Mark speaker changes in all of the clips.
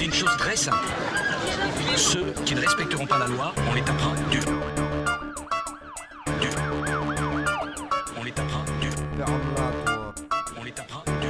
Speaker 1: dit une chose très simple. Ceux qui ne respecteront pas la loi, on les tapera dur. Dur. On les tapera dur. On les tapera dur.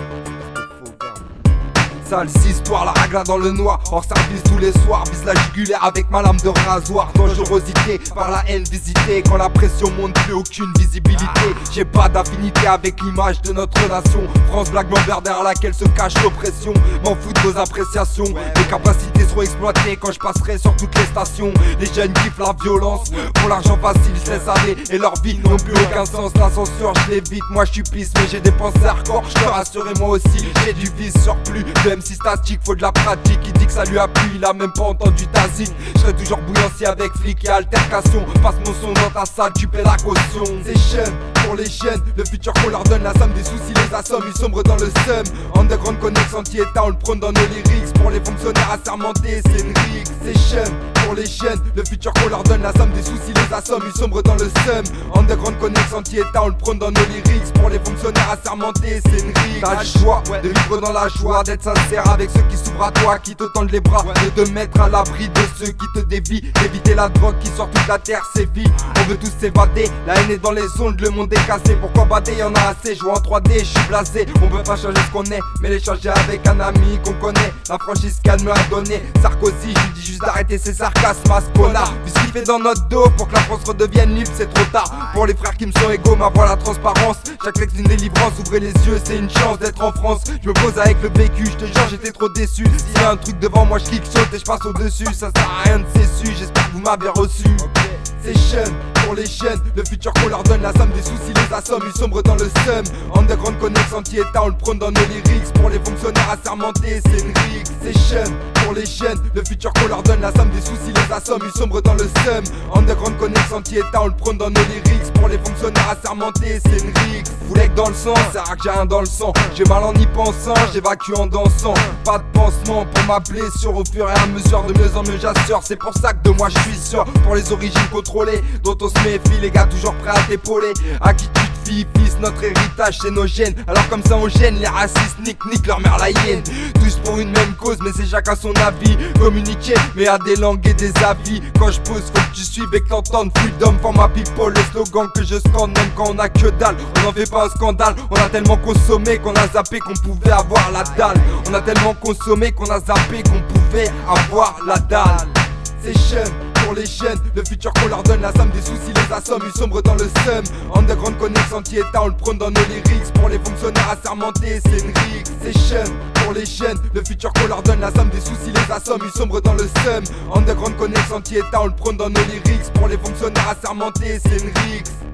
Speaker 2: Sales histoires, la ragla dans le noir. Hors service tous les soirs, vise la jugulaire avec ma lame de rasoir. Dangerosité par la haine visitée. Quand la pression monte, plus aucune visibilité. J'ai pas d'affinité avec l'image de notre nation. France blague l'envers derrière laquelle se cache l'oppression. M'en fous de vos appréciations. Mes capacités seront exploitées quand je passerai sur toutes les stations. Les jeunes kiffent la violence. Pour l'argent facile, se laissent aller. Et leur vie n'ont plus aucun sens. La censure, je l'évite. Moi je suis pisse, mais j'ai des pensées hardcore. Je te rassure, moi aussi, j'ai du vice surplus. De MC statique, faut de la pratique. Il dit que ça lui a plu, il a même pas entendu ta zine. Je serai toujours bouillancier avec flic et altercation. Passe mon son dans ta salle, tu paies la caution. C'est chaîne pour les jeunes, le futur qu'on leur donne. La somme des soucis les assomme, ils sombrent dans le seum. Underground connect anti-état, on le prône dans nos lyrics. Pour les fonctionnaires assermentés, c'est une rixe. C'est chaîne pour les jeunes, le futur qu'on leur donne. La somme des soucis les assomme, ils sombrent dans le seum. Underground connect anti-état, on le prône dans nos lyrics. Pour les fonctionnaires assermentés, c'est une rixe. T'as le choix de vivre dans la joie, d'être sincère avec ceux qui s'ouvrent à toi, qui te tendent les bras, de te mettre à l'abri de ceux qui te dévient, d'éviter la drogue qui sort toute la terre sévit. On veut tous s'évader, la haine est dans les ondes, le monde est cassé. Pourquoi bader, y'en a assez, je joue en 3D, je suis blasé. On peut pas changer ce qu'on est, mais l'échanger avec un ami qu'on connaît. La franchise calme à donner. Sarkozy, je lui dis juste d'arrêter ses sarcasmes à ce connard. Vu ce qu'il fait dans notre dos, pour que la France redevienne libre, c'est trop tard. Pour les frères qui me sont égaux, ma voix la transparence. Chaque texte d'une délivrance, ouvrez les yeux, c'est une chance d'être en France. Je me pose avec le vécu, je te jure j'étais trop déçu. S'il y a un truc devant moi, je kick, saute et je passe au dessus. Ça sert à rien de cessu, j'espère que vous m'avez reçu. C'est chaîne pour les jeunes, le futur qu'on leur donne. La somme des soucis les assomme, ils sombrent dans le seum. Underground connect anti-état, on le prône dans nos lyrics. Pour les fonctionnaires assermentés, c'est une rixe. C'est chaîne pour les jeunes, le futur qu'on leur donne. La somme des soucis les assomme, ils sombrent dans le seum. Underground connect anti-état, on le prône dans nos lyrics. Pour les fonctionnaires assermentés, c'est une rixe. Voulez que dans le sang, c'est rare que j'ai rien dans le sang. J'ai mal en y pensant, j'évacue en dansant. Pas de pansement pour ma blessure, au fur et à mesure, de mieux en mieux j'assure. C'est pour ça que de moi je suis sûr. Pour les origines contrôlées, dont on se méfie, les gars toujours prêts à t'épauler. À qui tu te fies, fils, notre héritage c'est nos gènes. Alors comme ça on gêne, les racistes nique leur mère la hyène. Tous pour une même cause, mais c'est chacun son avis. Communiquer, mais à des langues et des avis. Quand je pose, faut que tu suives et que t'entendes. Freedom for my people, le slogan que je scande. Même quand on a que dalle, on n'en fait pas un scandale. On a tellement consommé qu'on a zappé qu'on pouvait avoir la dalle. On a tellement consommé qu'on a zappé qu'on pouvait avoir la dalle. C'est chaîne pour les jeunes, le futur qu'on leur donne. La somme des soucis les assomme, ils sombrent dans le seum. Underground connect anti-état, on le prône dans nos lyrics. Pour les fonctionnaires assermentés, c'est une rixe. C'est chaîne pour les jeunes, le futur qu'on leur donne. La somme des soucis les assomme, ils sombrent dans le seum. Underground connect anti-état, on le prône dans nos lyrics. Pour les fonctionnaires assermentés, c'est une rixe.